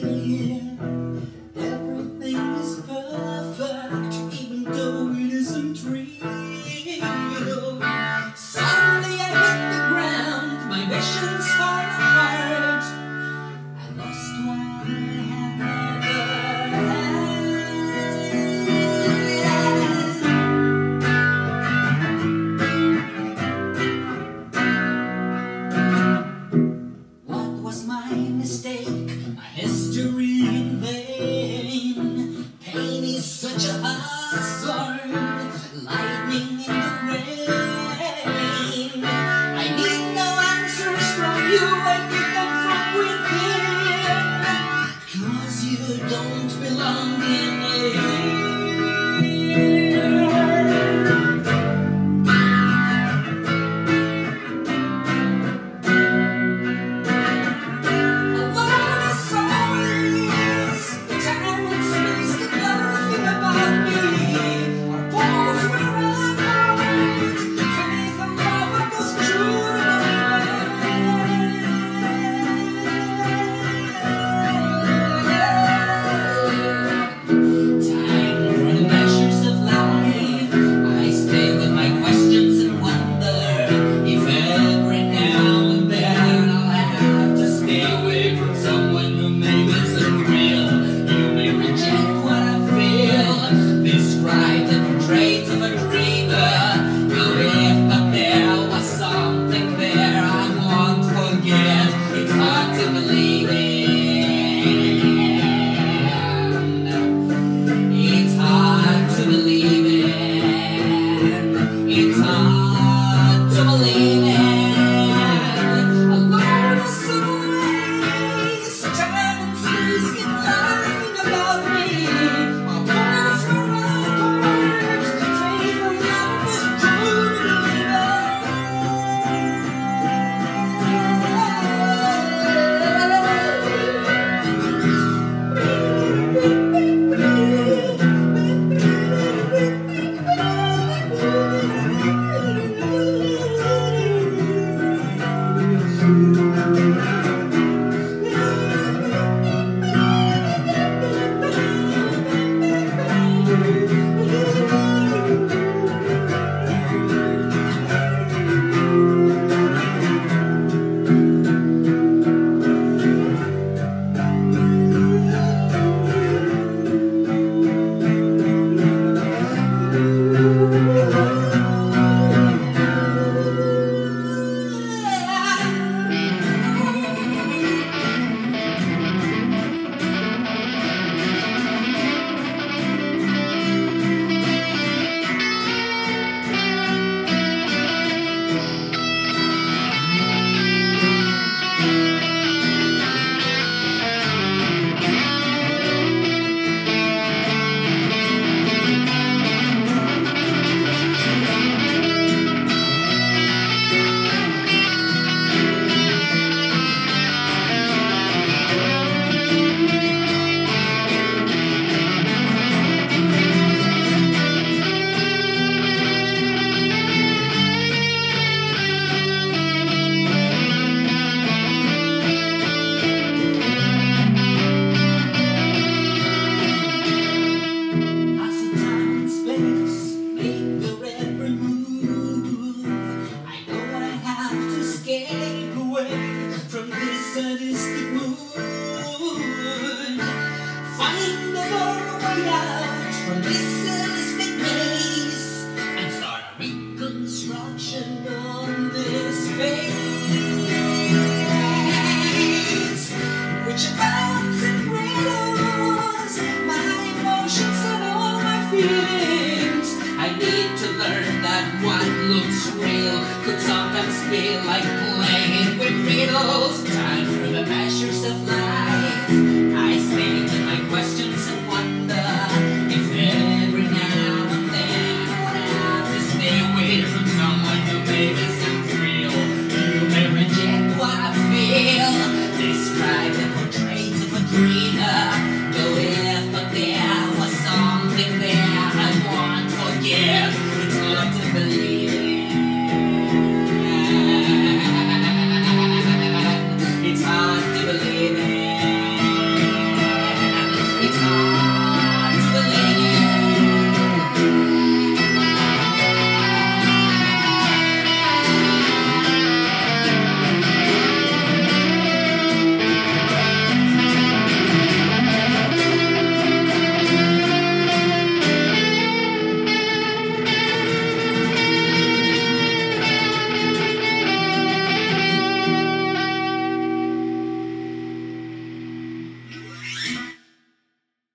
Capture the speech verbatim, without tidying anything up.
Everything is perfect, even though it isn't real. Suddenly I hit the ground, my visions fall apart. I lost what I had never had. What was my mistake? My history in vain. Pain is such a hazard, lightning in the rain. I need no answers from you, I need them from within. 'Cause you don't belong in here. It's hard to believe in. Alone is so ways. Time and space keep laughing about me. Our worlds were apart. Faith and love was true to from this sadistic mood. Find a moral way out from this sadistic maze and start a reconstruction on this face, which abounds in riddles, my emotions and all my feelings. I need to learn that what looks real could sometimes be like playing with riddles.